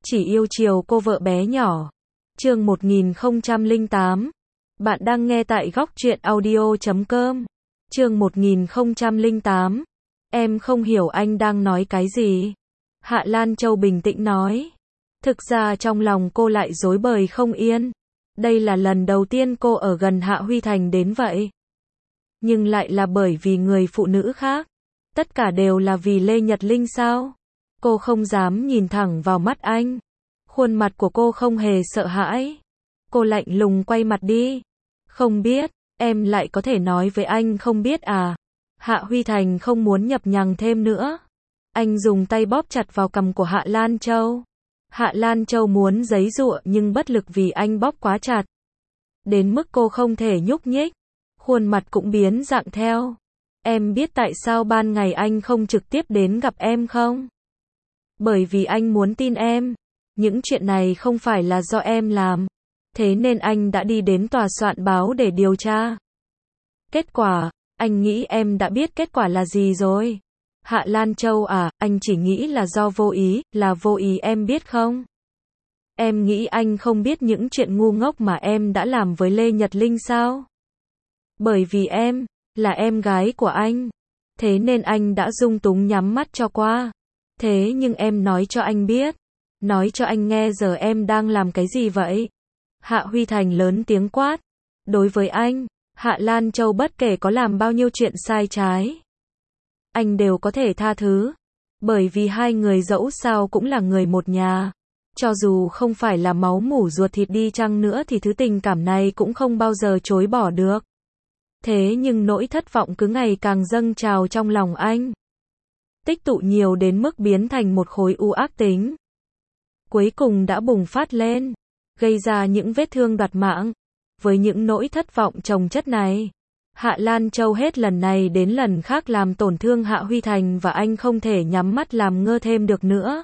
Chỉ yêu chiều cô vợ bé nhỏ. Chương 1008. Bạn đang nghe tại góc truyện audio.com. Chương 1008. Em không hiểu anh đang nói cái gì. Hạ Lan Châu bình tĩnh nói. Thực ra trong lòng cô lại rối bời không yên. Đây là lần đầu tiên cô ở gần Hạ Huy Thành đến vậy. Nhưng lại là bởi vì người phụ nữ khác. Tất cả đều là vì Lê Nhật Linh sao? Cô không dám nhìn thẳng vào mắt anh. Khuôn mặt của cô không hề sợ hãi. Cô lạnh lùng quay mặt đi. Không biết, em lại có thể nói với anh không biết à? Hạ Huy Thành không muốn nhập nhằng thêm nữa. Anh dùng tay bóp chặt vào cằm của Hạ Lan Châu. Hạ Lan Châu muốn giãy giụa nhưng bất lực vì anh bóp quá chặt. Đến mức cô không thể nhúc nhích. Khuôn mặt cũng biến dạng theo. Em biết tại sao ban ngày anh không trực tiếp đến gặp em không? Bởi vì anh muốn tin em. Những chuyện này không phải là do em làm. Thế nên anh đã đi đến tòa soạn báo để điều tra. Kết quả, anh nghĩ em đã biết kết quả là gì rồi. Hạ Lan Châu à, anh chỉ nghĩ là do vô ý, là vô ý em biết không? Em nghĩ anh không biết những chuyện ngu ngốc mà em đã làm với Lê Nhật Linh sao? Bởi vì em, là em gái của anh. Thế nên anh đã dung túng nhắm mắt cho qua. Thế nhưng em nói cho anh biết. Nói cho anh nghe giờ em đang làm cái gì vậy? Hạ Huy Thành lớn tiếng quát. Đối với anh, Hạ Lan Châu bất kể có làm bao nhiêu chuyện sai trái, anh đều có thể tha thứ. Bởi vì hai người dẫu sao cũng là người một nhà. Cho dù không phải là máu mủ ruột thịt đi chăng nữa thì thứ tình cảm này cũng không bao giờ chối bỏ được. Thế nhưng nỗi thất vọng cứ ngày càng dâng trào trong lòng anh. Tích tụ nhiều đến mức biến thành một khối u ác tính. Cuối cùng đã bùng phát lên, gây ra những vết thương đoạt mạng. Với những nỗi thất vọng chồng chất này, Hạ Lan Châu hết lần này đến lần khác làm tổn thương Hạ Huy Thành và anh không thể nhắm mắt làm ngơ thêm được nữa.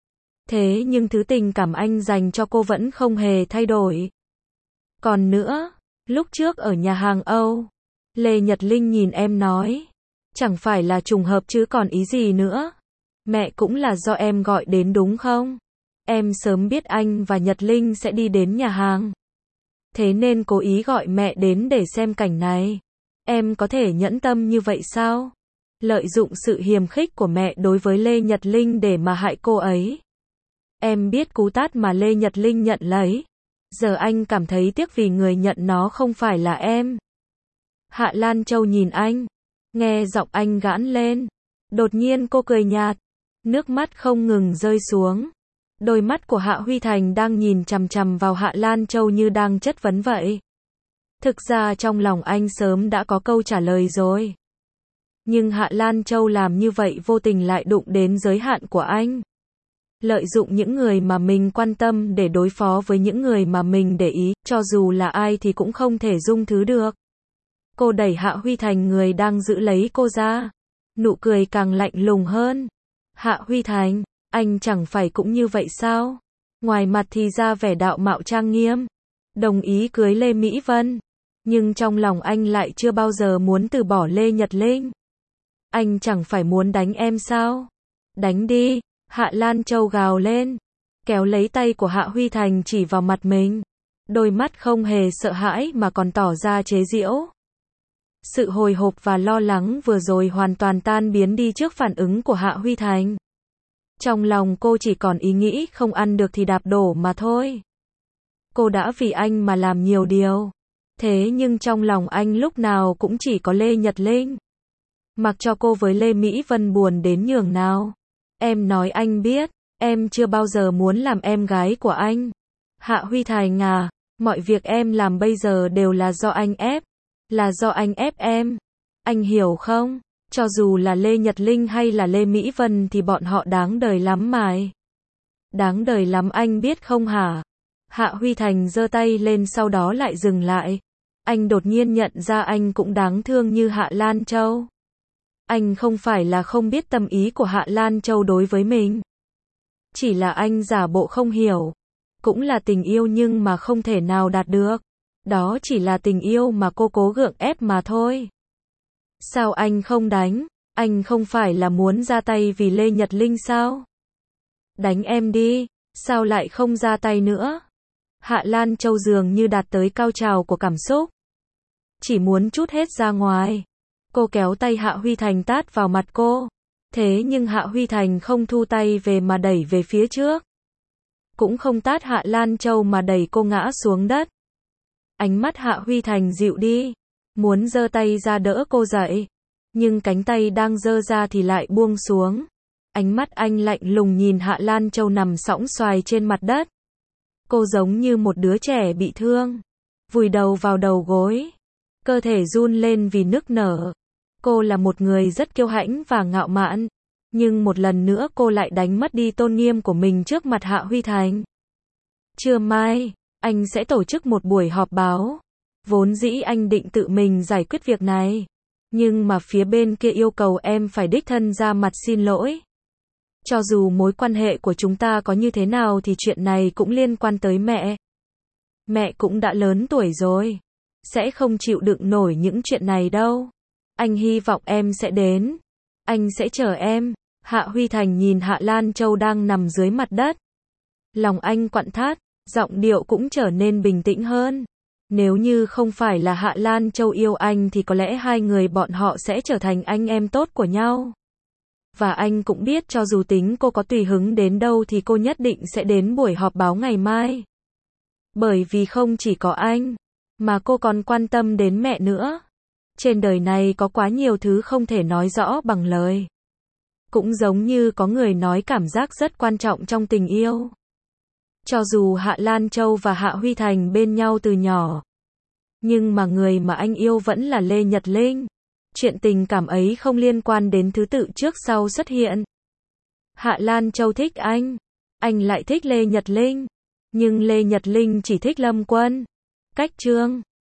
Thế nhưng thứ tình cảm anh dành cho cô vẫn không hề thay đổi. Còn nữa, lúc trước ở nhà hàng Âu, Lê Nhật Linh nhìn em nói, chẳng phải là trùng hợp chứ còn ý gì nữa. Mẹ cũng là do em gọi đến đúng không? Em sớm biết anh và Nhật Linh sẽ đi đến nhà hàng. Thế nên cố ý gọi mẹ đến để xem cảnh này. Em có thể nhẫn tâm như vậy sao? Lợi dụng sự hiềm khích của mẹ đối với Lê Nhật Linh để mà hại cô ấy. Em biết cú tát mà Lê Nhật Linh nhận lấy. Giờ anh cảm thấy tiếc vì người nhận nó không phải là em. Hạ Lan Châu nhìn anh. Nghe giọng anh gãn lên. Đột nhiên cô cười nhạt. Nước mắt không ngừng rơi xuống. Đôi mắt của Hạ Huy Thành đang nhìn chằm chằm vào Hạ Lan Châu như đang chất vấn vậy. Thực ra trong lòng anh sớm đã có câu trả lời rồi. Nhưng Hạ Lan Châu làm như vậy vô tình lại đụng đến giới hạn của anh. Lợi dụng những người mà mình quan tâm để đối phó với những người mà mình để ý, cho dù là ai thì cũng không thể dung thứ được. Cô đẩy Hạ Huy Thành người đang giữ lấy cô ra. Nụ cười càng lạnh lùng hơn. Hạ Huy Thành, anh chẳng phải cũng như vậy sao? Ngoài mặt thì ra vẻ đạo mạo trang nghiêm, đồng ý cưới Lê Mỹ Vân. Nhưng trong lòng anh lại chưa bao giờ muốn từ bỏ Lê Nhật Linh. Anh chẳng phải muốn đánh em sao? Đánh đi, Hạ Lan Châu gào lên, kéo lấy tay của Hạ Huy Thành chỉ vào mặt mình. Đôi mắt không hề sợ hãi mà còn tỏ ra chế giễu. Sự hồi hộp và lo lắng vừa rồi hoàn toàn tan biến đi trước phản ứng của Hạ Huy Thành. Trong lòng cô chỉ còn ý nghĩ không ăn được thì đạp đổ mà thôi. Cô đã vì anh mà làm nhiều điều. Thế nhưng trong lòng anh lúc nào cũng chỉ có Lê Nhật Linh. Mặc cho cô với Lê Mỹ Vân buồn đến nhường nào. Em nói anh biết, em chưa bao giờ muốn làm em gái của anh. Hạ Huy Thành à, mọi việc em làm bây giờ đều là do anh ép. Là do anh ép em. Anh hiểu không? Cho dù là Lê Nhật Linh hay là Lê Mỹ Vân thì bọn họ đáng đời lắm mày. Đáng đời lắm anh biết không hả? Hạ Huy Thành giơ tay lên sau đó lại dừng lại. Anh đột nhiên nhận ra anh cũng đáng thương như Hạ Lan Châu. Anh không phải là không biết tâm ý của Hạ Lan Châu đối với mình. Chỉ là anh giả bộ không hiểu. Cũng là tình yêu nhưng mà không thể nào đạt được. Đó chỉ là tình yêu mà cô cố gượng ép mà thôi. Sao anh không đánh? Anh không phải là muốn ra tay vì Lê Nhật Linh sao? Đánh em đi. Sao lại không ra tay nữa? Hạ Lan Châu dường như đạt tới cao trào của cảm xúc. Chỉ muốn trút hết ra ngoài. Cô kéo tay Hạ Huy Thành tát vào mặt cô. Thế nhưng Hạ Huy Thành không thu tay về mà đẩy về phía trước. Cũng không tát Hạ Lan Châu mà đẩy cô ngã xuống đất. Ánh mắt Hạ Huy Thành dịu đi. Muốn giơ tay ra đỡ cô dậy. Nhưng cánh tay đang giơ ra thì lại buông xuống. Ánh mắt anh lạnh lùng nhìn Hạ Lan Châu nằm sõng xoài trên mặt đất. Cô giống như một đứa trẻ bị thương. Vùi đầu vào đầu gối. Cơ thể run lên vì nức nở. Cô là một người rất kiêu hãnh và ngạo mạn. Nhưng một lần nữa cô lại đánh mất đi tôn nghiêm của mình trước mặt Hạ Huy Thành. Trưa mai, anh sẽ tổ chức một buổi họp báo. Vốn dĩ anh định tự mình giải quyết việc này. Nhưng mà phía bên kia yêu cầu em phải đích thân ra mặt xin lỗi. Cho dù mối quan hệ của chúng ta có như thế nào thì chuyện này cũng liên quan tới mẹ. Mẹ cũng đã lớn tuổi rồi. Sẽ không chịu đựng nổi những chuyện này đâu. Anh hy vọng em sẽ đến. Anh sẽ chờ em. Hạ Huy Thành nhìn Hạ Lan Châu đang nằm dưới mặt đất. Lòng anh quặn thắt, giọng điệu cũng trở nên bình tĩnh hơn. Nếu như không phải là Hạ Lan Châu yêu anh thì có lẽ hai người bọn họ sẽ trở thành anh em tốt của nhau. Và anh cũng biết cho dù tính cô có tùy hứng đến đâu thì cô nhất định sẽ đến buổi họp báo ngày mai. Bởi vì không chỉ có anh, mà cô còn quan tâm đến mẹ nữa. Trên đời này có quá nhiều thứ không thể nói rõ bằng lời. Cũng giống như có người nói cảm giác rất quan trọng trong tình yêu. Cho dù Hạ Lan Châu và Hạ Huy Thành bên nhau từ nhỏ, nhưng mà người mà anh yêu vẫn là Lê Nhật Linh. Chuyện tình cảm ấy không liên quan đến thứ tự trước sau xuất hiện. Hạ Lan Châu thích anh lại thích Lê Nhật Linh. Nhưng Lê Nhật Linh chỉ thích Lâm Quân. Cách chương